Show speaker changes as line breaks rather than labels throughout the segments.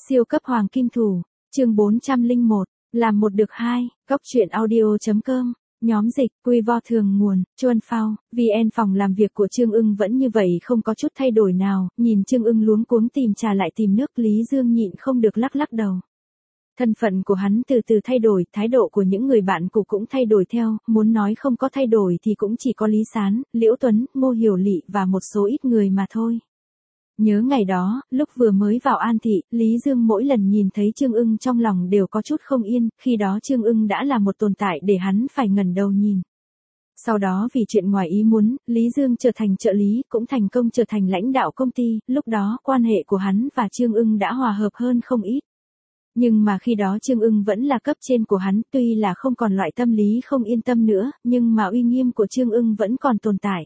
Siêu cấp hoàng kim thủ, chương 401, làm một được hai, góc truyện audio.com, nhóm dịch, quy vo thường nguồn, Chuan Phao, VN. Phòng làm việc của Trương Ưng vẫn như vậy không có chút thay đổi nào, nhìn Trương Ưng luống cuống tìm trà lại tìm nước, Lý Dương nhịn không được lắc lắc đầu. Thân phận của hắn từ từ thay đổi, thái độ của những người bạn cũ cũng thay đổi theo, muốn nói không có thay đổi thì cũng chỉ có Lý Sán, Liễu Tuấn, Ngô Hiểu Lị và một số ít người mà thôi. Nhớ ngày đó, lúc vừa mới vào An Thị, Lý Dương mỗi lần nhìn thấy Trương Ưng trong lòng đều có chút không yên, khi đó Trương Ưng đã là một tồn tại để hắn phải ngẩng đầu nhìn. Sau đó vì chuyện ngoài ý muốn, Lý Dương trở thành trợ lý, cũng thành công trở thành lãnh đạo công ty, lúc đó quan hệ của hắn và Trương Ưng đã hòa hợp hơn không ít. Nhưng mà khi đó Trương Ưng vẫn là cấp trên của hắn, tuy là không còn loại tâm lý không yên tâm nữa, nhưng mà uy nghiêm của Trương Ưng vẫn còn tồn tại.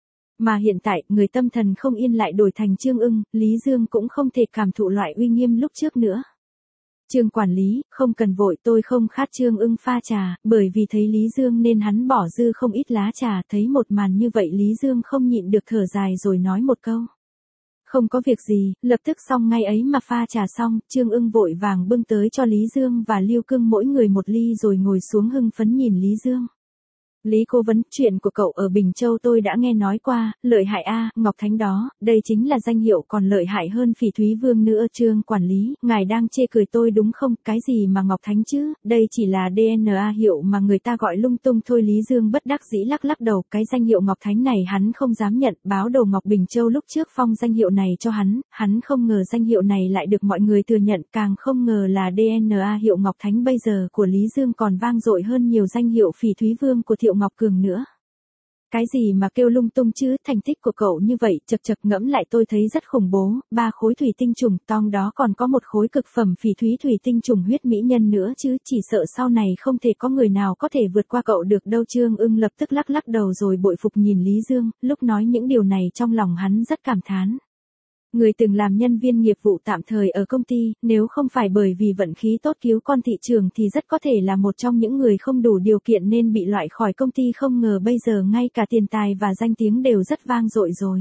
Mà hiện tại, người tâm thần không yên lại đổi thành Trương Ưng, Lý Dương cũng không thể cảm thụ loại uy nghiêm lúc trước nữa. Trương quản lý, không cần vội, tôi không khát. Trương Ưng pha trà, bởi vì thấy Lý Dương nên hắn bỏ dư không ít lá trà, thấy một màn như vậy Lý Dương không nhịn được thở dài rồi nói một câu. Không có việc gì, lập tức xong ngay ấy mà. Pha trà xong, Trương Ưng vội vàng bưng tới cho Lý Dương và Lưu Cương mỗi người một ly rồi ngồi xuống hưng phấn nhìn Lý Dương. Lý cố vấn, chuyện của cậu ở Bình Châu tôi đã nghe nói qua, lợi hại a, Ngọc Thánh đó, đây chính là danh hiệu còn lợi hại hơn Phỉ Thúy Vương nữa. Trương quản lý, ngài đang chê cười tôi đúng không? Cái gì mà Ngọc Thánh chứ, đây chỉ là DNA hiệu mà người ta gọi lung tung thôi. Lý Dương bất đắc dĩ lắc lắc đầu, cái danh hiệu Ngọc Thánh này hắn không dám nhận, báo đồ Ngọc Bình Châu lúc trước phong danh hiệu này cho hắn không ngờ danh hiệu này lại được mọi người thừa nhận, càng không ngờ là DNA hiệu Ngọc Thánh bây giờ của Lý Dương còn vang dội hơn nhiều danh hiệu Phỉ Thúy Vương của Thiệu Ngọc Cường nữa. Cái gì mà kêu lung tung chứ, thành tích của cậu như vậy, chật chật ngẫm lại tôi thấy rất khủng bố, 3 khối thủy tinh trùng, trong đó còn có một khối cực phẩm phỉ thúy thủy tinh trùng huyết mỹ nhân nữa chứ, chỉ sợ sau này không thể có người nào có thể vượt qua cậu được đâu. Trương Ưng lập tức lắc lắc đầu rồi bội phục nhìn Lý Dương, lúc nói những điều này trong lòng hắn rất cảm thán. Người từng làm nhân viên nghiệp vụ tạm thời ở công ty, nếu không phải bởi vì vận khí tốt cứu con thị trường thì rất có thể là một trong những người không đủ điều kiện nên bị loại khỏi công ty, không ngờ bây giờ ngay cả tiền tài và danh tiếng đều rất vang dội rồi.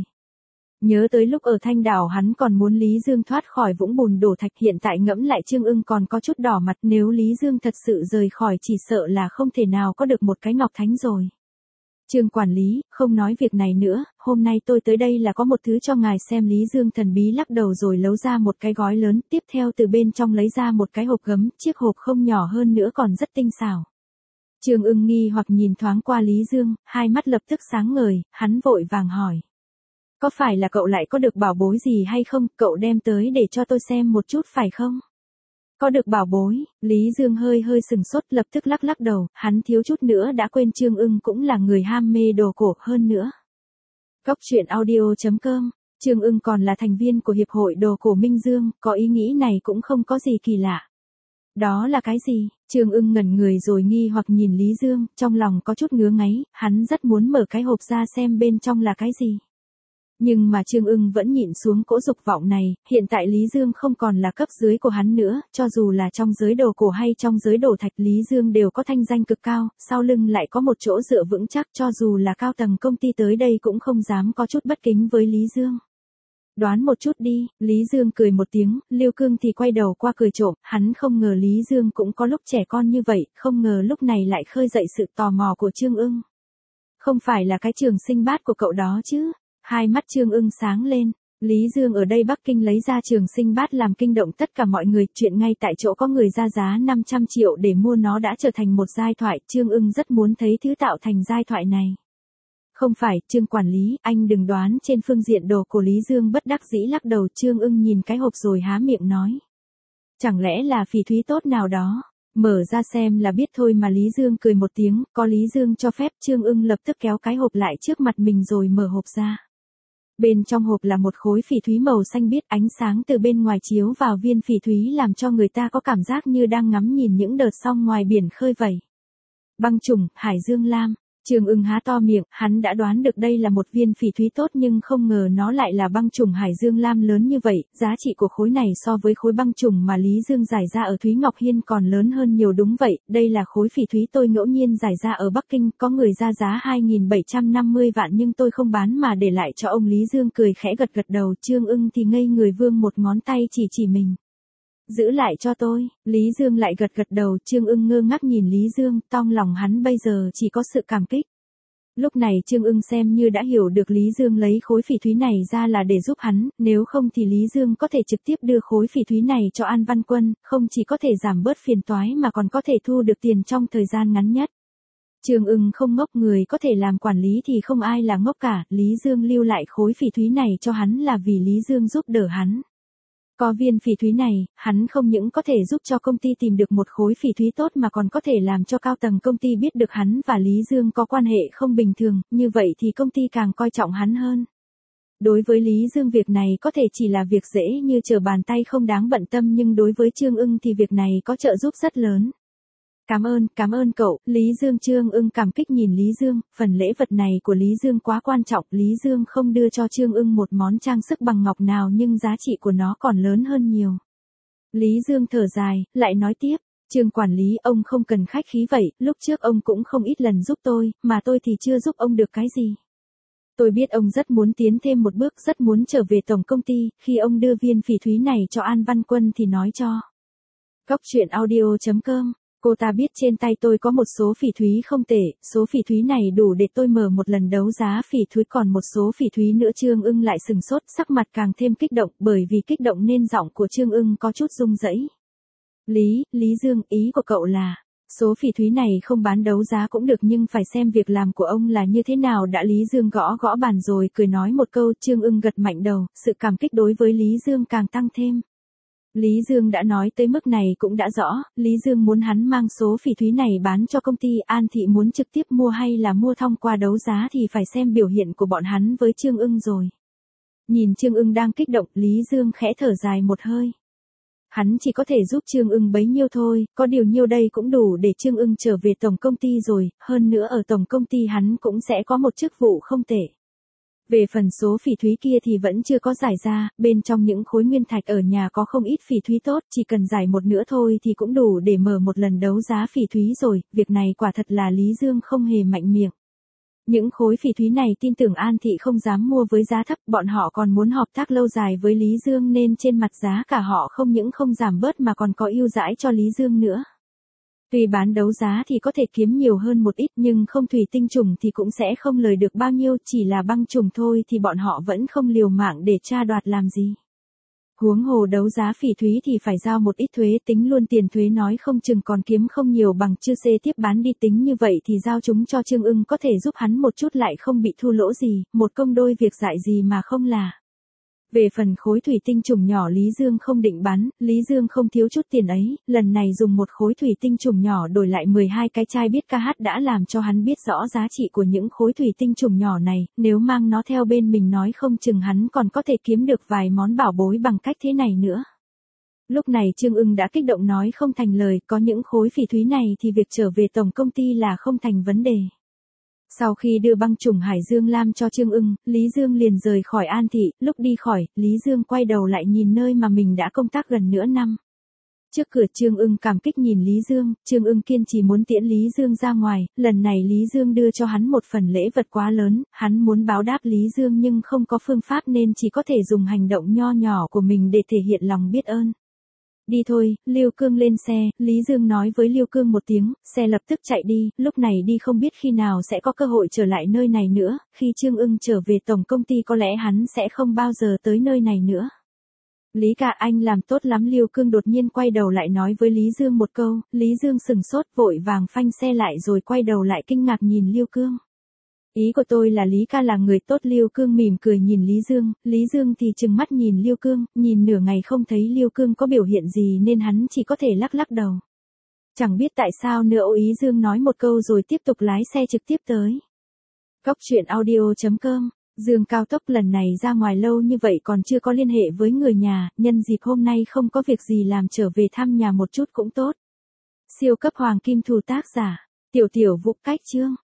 Nhớ tới lúc ở Thanh Đảo hắn còn muốn Lý Dương thoát khỏi vũng bùn đổ thạch, hiện tại ngẫm lại Trương Ưng còn có chút đỏ mặt, nếu Lý Dương thật sự rời khỏi chỉ sợ là không thể nào có được một cái Ngọc Thánh rồi. Trương quản lý, không nói việc này nữa, hôm nay tôi tới đây là có một thứ cho ngài xem. Lý Dương thần bí lắc đầu rồi lấy ra một cái gói lớn, tiếp theo từ bên trong lấy ra một cái hộp gấm, chiếc hộp không nhỏ hơn nữa còn rất tinh xảo. Trương Ưng nghi hoặc nhìn thoáng qua Lý Dương, hai mắt lập tức sáng ngời, hắn vội vàng hỏi. Có phải là cậu lại có được bảo bối gì hay không, cậu đem tới để cho tôi xem một chút phải không? Có được bảo bối, Lý Dương hơi sừng sốt, lập tức lắc lắc đầu, hắn thiếu chút nữa đã quên Trương Ưng cũng là người ham mê đồ cổ hơn nữa. Góc truyện audio.com, Trương Ưng còn là thành viên của Hiệp hội Đồ cổ Minh Dương, có ý nghĩ này cũng không có gì kỳ lạ. Đó là cái gì? Trương Ưng ngẩn người rồi nghi hoặc nhìn Lý Dương, trong lòng có chút ngứa ngáy, hắn rất muốn mở cái hộp ra xem bên trong là cái gì. Nhưng mà Trương Ưng vẫn nhịn xuống cỗ dục vọng này, hiện tại Lý Dương không còn là cấp dưới của hắn nữa, cho dù là trong giới đồ cổ hay trong giới đồ thạch Lý Dương đều có thanh danh cực cao, sau lưng lại có một chỗ dựa vững chắc, cho dù là cao tầng công ty tới đây cũng không dám có chút bất kính với Lý Dương. Đoán một chút đi, Lý Dương cười một tiếng, Lưu Cương thì quay đầu qua cười trộm, hắn không ngờ Lý Dương cũng có lúc trẻ con như vậy, không ngờ lúc này lại khơi dậy sự tò mò của Trương Ưng. Không phải là cái Trường Sinh Bát của cậu đó chứ? Hai mắt Trương Ưng sáng lên, Lý Dương ở đây Bắc Kinh lấy ra Trường Sinh Bát làm kinh động tất cả mọi người, chuyện ngay tại chỗ có người ra giá 500 triệu để mua nó đã trở thành một giai thoại, Trương Ưng rất muốn thấy thứ tạo thành giai thoại này. Không phải, Trương quản lý, anh đừng đoán trên phương diện đồ của Lý Dương bất đắc dĩ lắc đầu. Trương Ưng nhìn cái hộp rồi há miệng nói. Chẳng lẽ là phỉ thúy tốt nào đó? Mở ra xem là biết thôi mà. Lý Dương cười một tiếng, có Lý Dương cho phép. Trương Ưng lập tức kéo cái hộp lại trước mặt mình rồi mở hộp ra. Bên trong hộp là một khối phỉ thúy màu xanh biếc, ánh sáng từ bên ngoài chiếu vào viên phỉ thúy làm cho người ta có cảm giác như đang ngắm nhìn những đợt sóng ngoài biển khơi vẩy. Băng trùng, Hải Dương Lam. Trương Ưng há to miệng, hắn đã đoán được đây là một viên phỉ thúy tốt nhưng không ngờ nó lại là băng trùng Hải Dương Lam lớn như vậy, giá trị của khối này so với khối băng trùng mà Lý Dương giải ra ở Thúy Ngọc Hiên còn lớn hơn nhiều. Đúng vậy, đây là khối phỉ thúy tôi ngẫu nhiên giải ra ở Bắc Kinh, có người ra giá 2.750 vạn nhưng tôi không bán mà để lại cho ông. Lý Dương cười khẽ gật gật đầu, Trương Ưng thì ngây người, vương một ngón tay chỉ mình. Giữ lại cho tôi. Lý Dương lại gật gật đầu, Trương Ưng ngơ ngác nhìn Lý Dương, trong lòng hắn bây giờ chỉ có sự cảm kích. Lúc này Trương Ưng xem như đã hiểu được Lý Dương lấy khối phỉ thúy này ra là để giúp hắn, nếu không thì Lý Dương có thể trực tiếp đưa khối phỉ thúy này cho An Văn Quân, không chỉ có thể giảm bớt phiền toái mà còn có thể thu được tiền trong thời gian ngắn nhất. Trương Ưng không ngốc, người có thể làm quản lý thì không ai là ngốc cả, Lý Dương lưu lại khối phỉ thúy này cho hắn là vì Lý Dương giúp đỡ hắn. Có viên phỉ thúy này, hắn không những có thể giúp cho công ty tìm được một khối phỉ thúy tốt mà còn có thể làm cho cao tầng công ty biết được hắn và Lý Dương có quan hệ không bình thường, như vậy thì công ty càng coi trọng hắn hơn. Đối với Lý Dương việc này có thể chỉ là việc dễ như trở bàn tay không đáng bận tâm, nhưng đối với Trương Ưng thì việc này có trợ giúp rất lớn. Cảm ơn cậu, Lý Dương. Trương Ưng cảm kích nhìn Lý Dương, phần lễ vật này của Lý Dương quá quan trọng, Lý Dương không đưa cho Trương Ưng một món trang sức bằng ngọc nào nhưng giá trị của nó còn lớn hơn nhiều. Lý Dương thở dài, lại nói tiếp, Trương quản lý, ông không cần khách khí vậy, lúc trước ông cũng không ít lần giúp tôi, mà tôi thì chưa giúp ông được cái gì. Tôi biết ông rất muốn tiến thêm một bước, rất muốn trở về tổng công ty, khi ông đưa viên phỉ thúy này cho An Văn Quân thì nói cho. Góc truyện audio.com. Cô ta biết trên tay tôi có một số phỉ thúy không tệ, số phỉ thúy này đủ để tôi mở một lần đấu giá phỉ thúy, còn một số phỉ thúy nữa. Trương Ưng lại sừng sốt, sắc mặt càng thêm kích động, bởi vì kích động nên giọng của Trương Ưng có chút rung rẩy. Lý Dương, ý của cậu là, số phỉ thúy này không bán đấu giá cũng được nhưng phải xem việc làm của ông là như thế nào đã. Lý Dương gõ gõ bàn rồi cười nói một câu. Trương Ưng gật mạnh đầu, sự cảm kích đối với Lý Dương càng tăng thêm. Lý Dương đã nói tới mức này cũng đã rõ, Lý Dương muốn hắn mang số phỉ thúy này bán cho công ty. An Thị muốn trực tiếp mua hay là mua thông qua đấu giá thì phải xem biểu hiện của bọn hắn với Trương Ưng rồi. Nhìn Trương Ưng đang kích động, Lý Dương khẽ thở dài một hơi. Hắn chỉ có thể giúp Trương Ưng bấy nhiêu thôi, có điều nhiêu đây cũng đủ để Trương Ưng trở về tổng công ty rồi, hơn nữa ở tổng công ty hắn cũng sẽ có một chức vụ không tệ. Về phần số phỉ thúy kia thì vẫn chưa có giải ra, bên trong những khối nguyên thạch ở nhà có không ít phỉ thúy tốt, chỉ cần giải một nữa thôi thì cũng đủ để mở một lần đấu giá phỉ thúy rồi, việc này quả thật là Lý Dương không hề mạnh miệng. Những khối phỉ thúy này tin tưởng An Thị không dám mua với giá thấp, bọn họ còn muốn hợp tác lâu dài với Lý Dương nên trên mặt giá cả họ không những không giảm bớt mà còn có ưu đãi cho Lý Dương nữa. Tuy bán đấu giá thì có thể kiếm nhiều hơn một ít nhưng không thủy tinh trùng thì cũng sẽ không lời được bao nhiêu, chỉ là băng trùng thôi thì bọn họ vẫn không liều mạng để tra đoạt làm gì. Huống hồ đấu giá phỉ thúy thì phải giao một ít thuế, tính luôn tiền thuế nói không chừng còn kiếm không nhiều bằng chư xê tiếp bán đi, tính như vậy thì giao chúng cho Trương Ưng có thể giúp hắn một chút lại không bị thua lỗ gì, một công đôi việc dại gì mà không là. Về phần khối thủy tinh trùng nhỏ Lý Dương không định bán, Lý Dương không thiếu chút tiền ấy, lần này dùng một khối thủy tinh trùng nhỏ đổi lại 12 cái chai biết ca hát đã làm cho hắn biết rõ giá trị của những khối thủy tinh trùng nhỏ này, nếu mang nó theo bên mình nói không chừng hắn còn có thể kiếm được vài món bảo bối bằng cách thế này nữa. Lúc này Trương Ưng đã kích động nói không thành lời, có những khối phỉ thúy này thì việc trở về tổng công ty là không thành vấn đề. Sau khi đưa băng trùng Hải Dương Lam cho Trương Ưng, Lý Dương liền rời khỏi An Thị, lúc đi khỏi, Lý Dương quay đầu lại nhìn nơi mà mình đã công tác gần nửa năm. Trước cửa Trương Ưng cảm kích nhìn Lý Dương, Trương Ưng kiên trì muốn tiễn Lý Dương ra ngoài, lần này Lý Dương đưa cho hắn một phần lễ vật quá lớn, hắn muốn báo đáp Lý Dương nhưng không có phương pháp nên chỉ có thể dùng hành động nho nhỏ của mình để thể hiện lòng biết ơn. Đi thôi, Lưu Cương lên xe, Lý Dương nói với Lưu Cương một tiếng, xe lập tức chạy đi, lúc này đi không biết khi nào sẽ có cơ hội trở lại nơi này nữa, khi Trương Ưng trở về tổng công ty có lẽ hắn sẽ không bao giờ tới nơi này nữa. Lý ca, anh làm tốt lắm. Lưu Cương đột nhiên quay đầu lại nói với Lý Dương một câu, Lý Dương sừng sốt vội vàng phanh xe lại rồi quay đầu lại kinh ngạc nhìn Lưu Cương. Ý của tôi là Lý ca là người tốt. Lưu Cương mỉm cười nhìn Lý Dương thì trừng mắt nhìn Lưu Cương, nhìn nửa ngày không thấy Lưu Cương có biểu hiện gì nên hắn chỉ có thể lắc lắc đầu. Chẳng biết tại sao nữa. Lý Dương nói một câu rồi tiếp tục lái xe trực tiếp tới. Góc truyện audio.com. Dương Cao Tốc lần này ra ngoài lâu như vậy còn chưa có liên hệ với người nhà, nhân dịp hôm nay không có việc gì làm trở về thăm nhà một chút cũng tốt. Siêu cấp hoàng kim thù tác giả, Tiểu Vũ cách chương.